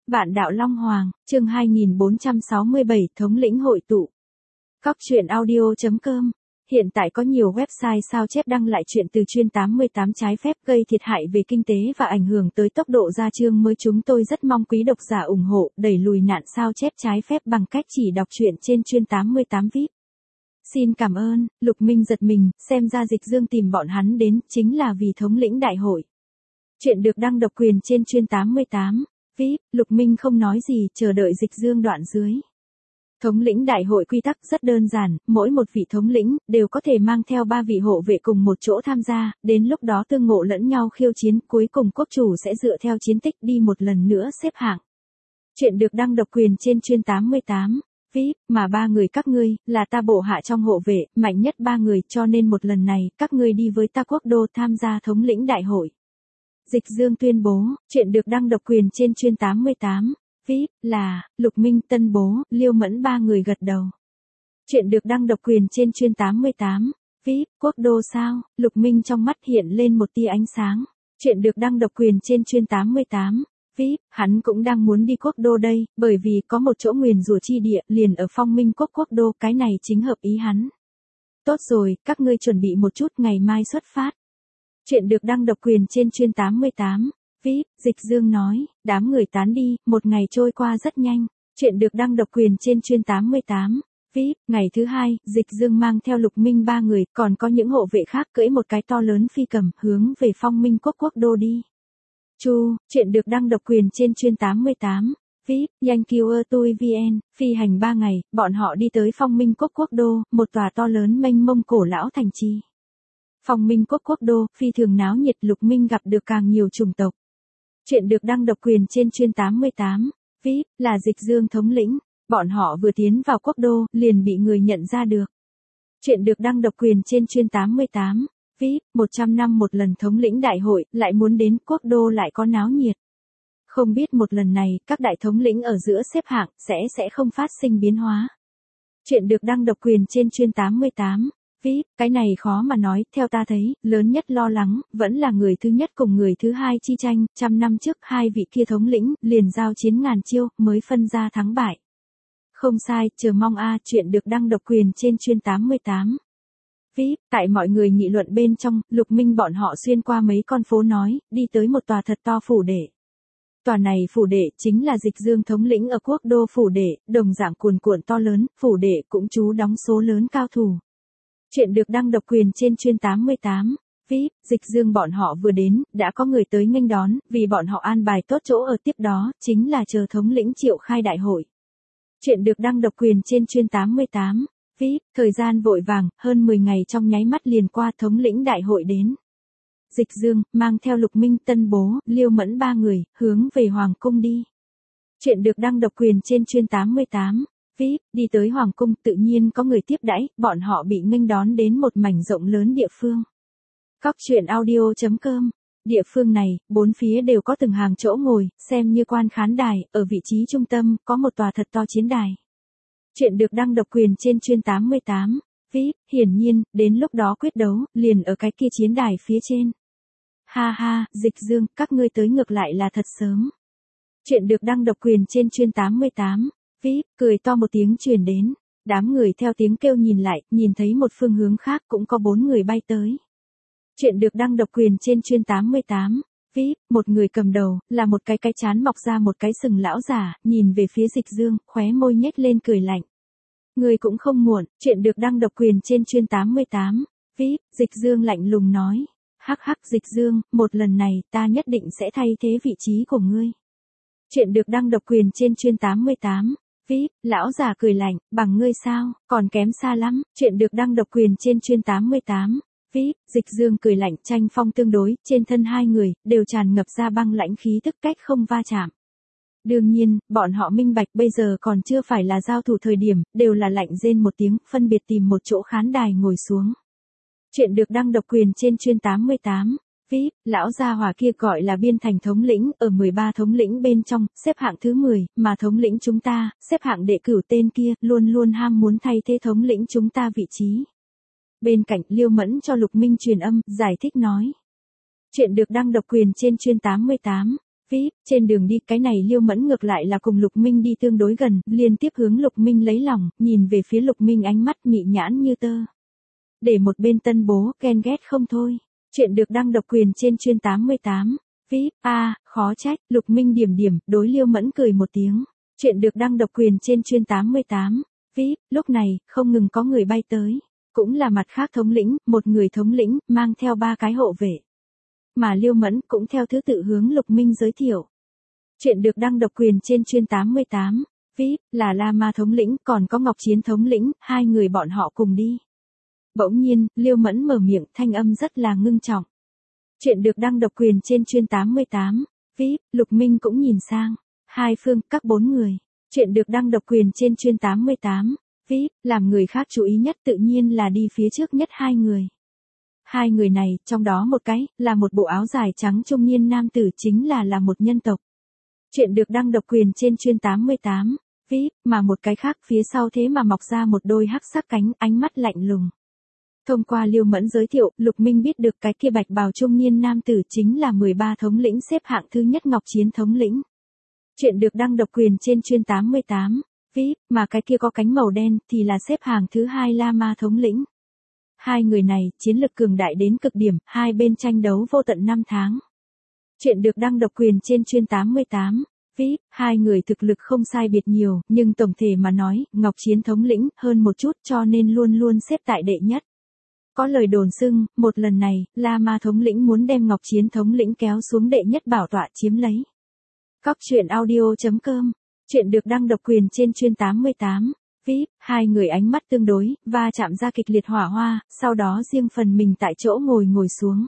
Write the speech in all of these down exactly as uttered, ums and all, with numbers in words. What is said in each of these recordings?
Vạn đạo Long Hoàng, chương hai nghìn bốn trăm sáu mươi bảy, thống lĩnh hội tụ. Cóc truyện audio chấm com. Hiện tại có nhiều website sao chép đăng lại chuyện từ chuyên tám mươi tám trái phép gây thiệt hại về kinh tế và ảnh hưởng tới tốc độ ra chương mới. Chúng tôi rất mong quý độc giả ủng hộ, đẩy lùi nạn sao chép trái phép bằng cách chỉ đọc truyện trên chuyên tám mươi tám vi ai pi. Xin cảm ơn. Lục Minh giật mình, xem ra Dịch Dương tìm bọn hắn đến, chính là vì thống lĩnh đại hội. Chuyện được đăng độc quyền trên chuyên tám mươi tám vi ai pi, Lục Minh không nói gì, chờ đợi Dịch Dương đoạn dưới. Thống lĩnh đại hội quy tắc rất đơn giản, mỗi một vị thống lĩnh đều có thể mang theo ba vị hộ vệ cùng một chỗ tham gia, đến lúc đó tương ngộ lẫn nhau khiêu chiến, cuối cùng quốc chủ sẽ dựa theo chiến tích đi một lần nữa xếp hạng. Chuyện được đăng độc quyền trên chuyên tám mươi tám vi ai pi, mà ba người các ngươi là ta bộ hạ trong hộ vệ, mạnh nhất ba người, cho nên một lần này các ngươi đi với ta quốc đô tham gia thống lĩnh đại hội. Dịch Dương tuyên bố, chuyện được đăng độc quyền trên chuyên tám mươi tám vi ai pi, là, Lục Minh, Tân Bố, Liêu Mẫn ba người gật đầu. Chuyện được đăng độc quyền trên chuyên tám mươi tám vi ai pi, quốc đô sao? Lục Minh trong mắt hiện lên một tia ánh sáng. Chuyện được đăng độc quyền trên chuyên tám mươi tám vi ai pi, hắn cũng đang muốn đi quốc đô đây, bởi vì có một chỗ nguyền rủa chi địa liền ở Phong Minh quốc quốc đô, cái này chính hợp ý hắn. Tốt rồi, các ngươi chuẩn bị một chút, ngày mai xuất phát. Chuyện được đăng độc quyền trên chuyên tám mươi tám vi ai pi, Dịch Dương nói, đám người tán đi, một ngày trôi qua rất nhanh. Chuyện được đăng độc quyền trên chuyên tám mươi tám vi ai pi, ngày thứ hai, Dịch Dương mang theo Lục Minh ba người, còn có những hộ vệ khác cưỡi một cái to lớn phi cầm, hướng về Phong Minh quốc quốc đô đi. Chu, chuyện được đăng độc quyền trên chuyên tám mươi tám vi ai pi, nhanh cứu ơ tôi vn, phi hành ba ngày, bọn họ đi tới Phong Minh quốc quốc đô, một tòa to lớn mênh mông cổ lão thành trì. Phong Minh quốc quốc đô, phi thường náo nhiệt, Lục Minh gặp được càng nhiều chủng tộc. Chuyện được đăng độc quyền trên chuyên tám mươi tám vi ai pi, là Dịch Dương thống lĩnh, bọn họ vừa tiến vào quốc đô, liền bị người nhận ra được. Chuyện được đăng độc quyền trên chuyên tám mươi tám vi ai pi, một trăm năm một lần thống lĩnh đại hội, lại muốn đến quốc đô lại có náo nhiệt. Không biết một lần này, các đại thống lĩnh ở giữa xếp hạng, sẽ sẽ không phát sinh biến hóa. Chuyện được đăng độc quyền trên chuyên tám mươi tám vi ai pi, cái này khó mà nói, theo ta thấy, lớn nhất lo lắng, vẫn là người thứ nhất cùng người thứ hai chi tranh, trăm năm trước hai vị kia thống lĩnh, liền giao chiến ngàn chiêu, mới phân ra thắng bại. Không sai, chờ mong a. Chuyện được đăng độc quyền trên chuyên tám mươi tám vi ai pi, tại mọi người nghị luận bên trong, Lục Minh bọn họ xuyên qua mấy con phố nói, đi tới một tòa thật to phủ đệ. Tòa này phủ đệ chính là Dịch Dương thống lĩnh ở quốc đô phủ đệ, đồng dạng cuồn cuộn to lớn, phủ đệ cũng trú đóng số lớn cao thủ. Chuyện được đăng độc quyền trên chuyên tám mươi tám vi ai pi, Dịch Dương bọn họ vừa đến, đã có người tới nghênh đón, vì bọn họ an bài tốt chỗ ở, tiếp đó, chính là chờ thống lĩnh triệu khai đại hội. Chuyện được đăng độc quyền trên chuyên tám mươi tám vi ai pi, thời gian vội vàng, hơn mười ngày trong nháy mắt liền qua, thống lĩnh đại hội đến. Dịch Dương, mang theo Lục Minh, Tân Bố, Liêu Mẫn ba người, hướng về Hoàng cung đi. Chuyện được đăng độc quyền trên chuyên tám mươi tám vi ai pi, đi tới Hoàng cung, tự nhiên có người tiếp đãi, bọn họ bị nghênh đón đến một mảnh rộng lớn địa phương. Cóc truyện audio chấm com. Địa phương này, bốn phía đều có từng hàng chỗ ngồi, xem như quan khán đài, ở vị trí trung tâm, có một tòa thật to chiến đài. Chuyện được đăng độc quyền trên chuyên tám mươi tám vi ai pi, hiển nhiên, đến lúc đó quyết đấu, liền ở cái kia chiến đài phía trên. Ha ha, Dịch Dương, các ngươi tới ngược lại là thật sớm. Chuyện được đăng độc quyền trên chuyên tám mươi tám vi ai pi, cười to một tiếng truyền đến. Đám người theo tiếng kêu nhìn lại, nhìn thấy một phương hướng khác cũng có bốn người bay tới. Chuyện được đăng độc quyền trên chuyên tám mươi tám vi ai pi, một người cầm đầu, là một cái cái chán mọc ra một cái sừng lão giả, nhìn về phía Dịch Dương, khóe môi nhếch lên cười lạnh. Người cũng không muộn. Chuyện được đăng độc quyền trên chuyên tám mươi tám vi ai pi, Dịch Dương lạnh lùng nói. Hắc hắc, Dịch Dương, một lần này, ta nhất định sẽ thay thế vị trí của ngươi. Chuyện được đăng độc quyền trên chuyên tám mươi tám vi ai pi, lão già cười lạnh, bằng ngươi sao, còn kém xa lắm. Chuyện được đăng độc quyền trên chuyên tám mươi tám vi ai pi, Dịch Dương cười lạnh, tranh phong tương đối, trên thân hai người, đều tràn ngập ra băng lãnh khí tức, cách không va chạm. Đương nhiên, bọn họ minh bạch bây giờ còn chưa phải là giao thủ thời điểm, đều là lạnh rên một tiếng, phân biệt tìm một chỗ khán đài ngồi xuống. Chuyện được đăng độc quyền trên chuyên tám mươi tám vi ai pi, lão gia hỏa kia gọi là Biên Thành thống lĩnh, ở mười ba thống lĩnh bên trong, xếp hạng thứ mười, mà thống lĩnh chúng ta, xếp hạng đệ cửu tên kia, luôn luôn ham muốn thay thế thống lĩnh chúng ta vị trí. Bên cạnh, Liêu Mẫn cho Lục Minh truyền âm, giải thích nói. Chuyện được đăng độc quyền trên chuyên tám mươi tám vê i pê, trên đường đi cái này Liêu Mẫn ngược lại là cùng Lục Minh đi tương đối gần, liên tiếp hướng Lục Minh lấy lòng, nhìn về phía Lục Minh ánh mắt mị nhãn như tơ. Để một bên tân bố, ghen ghét không thôi. Chuyện được đăng độc quyền trên chuyên tám mươi tám. vê i pê, a, à, khó trách, Lục Minh điểm điểm, đối Liêu Mẫn cười một tiếng. Chuyện được đăng độc quyền trên chuyên tám mươi tám. vê i pê, lúc này, không ngừng có người bay tới. Cũng là mặt khác thống lĩnh, một người thống lĩnh, mang theo ba cái hộ vệ. Mà Liêu Mẫn cũng theo thứ tự hướng Lục Minh giới thiệu. Chuyện được đăng độc quyền trên chuyên tám mươi tám. vê i pê, là La Ma thống lĩnh, còn có Ngọc Chiến thống lĩnh, hai người bọn họ cùng đi. Bỗng nhiên, Liêu Mẫn mở miệng, thanh âm rất là ngưng trọng. Chuyện được đăng độc quyền trên chuyên tám mươi tám. vê i pê, Lục Minh cũng nhìn sang. Hai phương, các bốn người. Chuyện được đăng độc quyền trên chuyên tám mươi tám. vê i pê, làm người khác chú ý nhất tự nhiên là đi phía trước nhất hai người. Hai người này, trong đó một cái, là một bộ áo dài trắng trung niên nam tử chính là là một nhân tộc. Chuyện được đăng độc quyền trên chuyên tám mươi tám. vê i pê, mà một cái khác phía sau thế mà mọc ra một đôi hắc sắc cánh, ánh mắt lạnh lùng. Thông qua Liêu Mẫn giới thiệu, Lục Minh biết được cái kia bạch bào trung niên nam tử chính là mười ba thống lĩnh xếp hạng thứ nhất Ngọc Chiến thống lĩnh. Chuyện được đăng độc quyền trên chuyên tám mươi tám. vê i pê, mà cái kia có cánh màu đen thì là xếp hạng thứ hai La Ma thống lĩnh. Hai người này, chiến lực cường đại đến cực điểm, hai bên tranh đấu vô tận năm tháng. Chuyện được đăng độc quyền trên chuyên tám mươi tám. vê i pê, hai người thực lực không sai biệt nhiều, nhưng tổng thể mà nói, Ngọc Chiến thống lĩnh hơn một chút cho nên luôn luôn xếp tại đệ nhất. Có lời đồn xưng, một lần này, La Ma thống lĩnh muốn đem Ngọc Chiến thống lĩnh kéo xuống đệ nhất bảo tọa chiếm lấy. Cóc truyện audio chấm com. Chuyện được đăng độc quyền trên chuyên tám mươi tám. vê i pê, hai người ánh mắt tương đối, va chạm ra kịch liệt hỏa hoa, sau đó riêng phần mình tại chỗ ngồi ngồi xuống.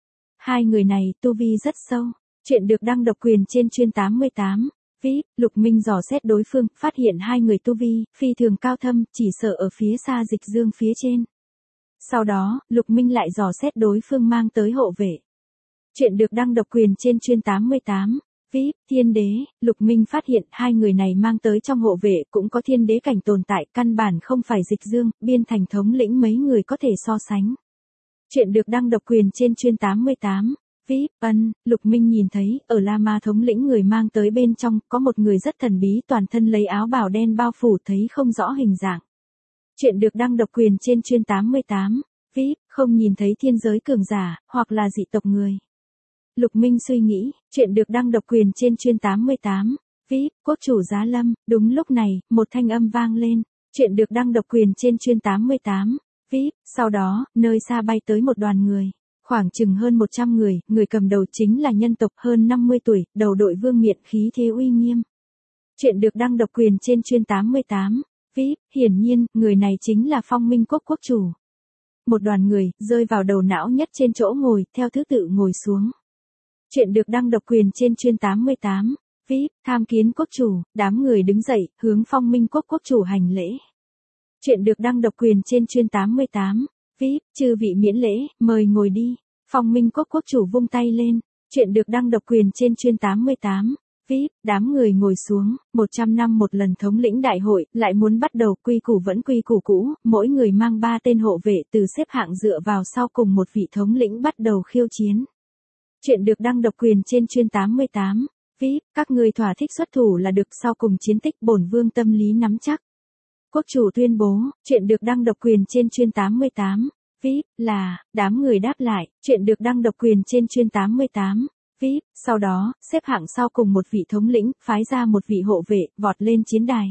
Hai người này, tu vi rất sâu. Chuyện được đăng độc quyền trên chuyên tám mươi tám. vê i pê, Lục Minh dò xét đối phương, phát hiện hai người tu vi, phi thường cao thâm, chỉ sợ ở phía xa Dịch Dương phía trên. Sau đó, Lục Minh lại dò xét đối phương mang tới hộ vệ. Chuyện được đăng độc quyền trên chuyên tám mươi tám. vê i pê, thiên đế, Lục Minh phát hiện hai người này mang tới trong hộ vệ cũng có thiên đế cảnh tồn tại, căn bản không phải Dịch Dương, Biên Thành thống lĩnh mấy người có thể so sánh. Chuyện được đăng độc quyền trên chuyên tám mươi tám. vê i pê, ân, Lục Minh nhìn thấy, ở La Ma thống lĩnh người mang tới bên trong, có một người rất thần bí toàn thân lấy áo bào đen bao phủ thấy không rõ hình dạng. Chuyện được đăng độc quyền trên chuyên tám mươi tám. vê i pê, không nhìn thấy thiên giới cường giả, hoặc là dị tộc người. Lục Minh suy nghĩ, chuyện được đăng độc quyền trên chuyên tám mươi tám. vê i pê, quốc chủ Giá Lâm, đúng lúc này, một thanh âm vang lên. Chuyện được đăng độc quyền trên chuyên tám mươi tám. vê i pê, sau đó, nơi xa bay tới một đoàn người. Khoảng chừng hơn một trăm người, người cầm đầu chính là nhân tộc hơn năm mươi tuổi, đầu đội vương miện khí thế uy nghiêm. Chuyện được đăng độc quyền trên chuyên tám mươi tám. vê i pê, hiển nhiên, người này chính là Phong Minh Quốc quốc chủ. Một đoàn người, rơi vào đầu não nhất trên chỗ ngồi, theo thứ tự ngồi xuống. Chuyện được đăng độc quyền trên chuyên tám mươi tám. vê i pê, tham kiến quốc chủ, đám người đứng dậy, hướng Phong Minh Quốc quốc chủ hành lễ. Chuyện được đăng độc quyền trên chuyên tám mươi tám. vê i pê, chư vị miễn lễ, mời ngồi đi. Phong Minh Quốc quốc chủ vung tay lên. Chuyện được đăng độc quyền trên chuyên tám mươi tám. vê i pê, đám người ngồi xuống, một trăm năm một lần thống lĩnh đại hội, lại muốn bắt đầu, quy củ vẫn quy củ cũ, mỗi người mang ba tên hộ vệ từ xếp hạng dựa vào sau cùng một vị thống lĩnh bắt đầu khiêu chiến. Chuyện được đăng độc quyền trên chuyên tám mươi tám. vê i pê, các ngươi thỏa thích xuất thủ là được, sau cùng chiến tích bổn vương tâm lý nắm chắc. Quốc chủ tuyên bố, chuyện được đăng độc quyền trên chuyên tám mươi tám. vê i pê, là, đám người đáp lại, chuyện được đăng độc quyền trên chuyên tám mươi tám. vê i pê, sau đó, xếp hạng sau cùng một vị thống lĩnh, phái ra một vị hộ vệ, vọt lên chiến đài.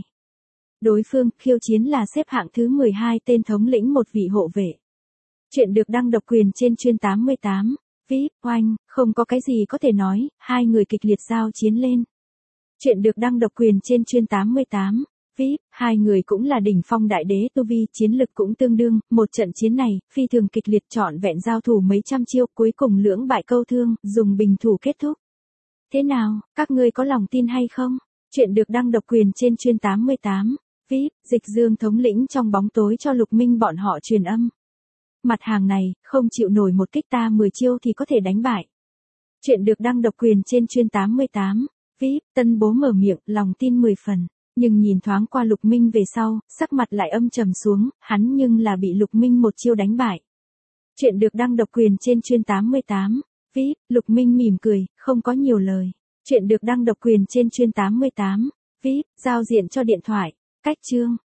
Đối phương, khiêu chiến là xếp hạng thứ mười hai tên thống lĩnh một vị hộ vệ. Chuyện được đăng độc quyền trên chuyên tám mươi tám. vê i pê, oanh, không có cái gì có thể nói, hai người kịch liệt giao chiến lên. Chuyện được đăng độc quyền trên chuyên tám mươi tám. vê i pê, hai người cũng là đỉnh phong đại đế tu vi, chiến lực cũng tương đương, một trận chiến này, phi thường kịch liệt, trọn vẹn giao thủ mấy trăm chiêu, cuối cùng lưỡng bại câu thương, dùng bình thủ kết thúc. Thế nào, các ngươi có lòng tin hay không? Chuyện được đăng độc quyền trên chuyên tám mươi tám. vê i pê, Dịch Dương thống lĩnh trong bóng tối cho Lục Minh bọn họ truyền âm. Mặt hàng này, không chịu nổi một kích ta mười chiêu thì có thể đánh bại. Chuyện được đăng độc quyền trên chuyên tám mươi tám. vê i pê, tân bố mở miệng, lòng tin mười phần. Nhưng nhìn thoáng qua Lục Minh về sau, sắc mặt lại âm trầm xuống, hắn nhưng là bị Lục Minh một chiêu đánh bại. Chuyện được đăng độc quyền trên chuyên tám mươi tám. vê i pê, Lục Minh mỉm cười, không có nhiều lời. Chuyện được đăng độc quyền trên chuyên tám mươi tám. vê i pê, giao diện cho điện thoại. Cách chương.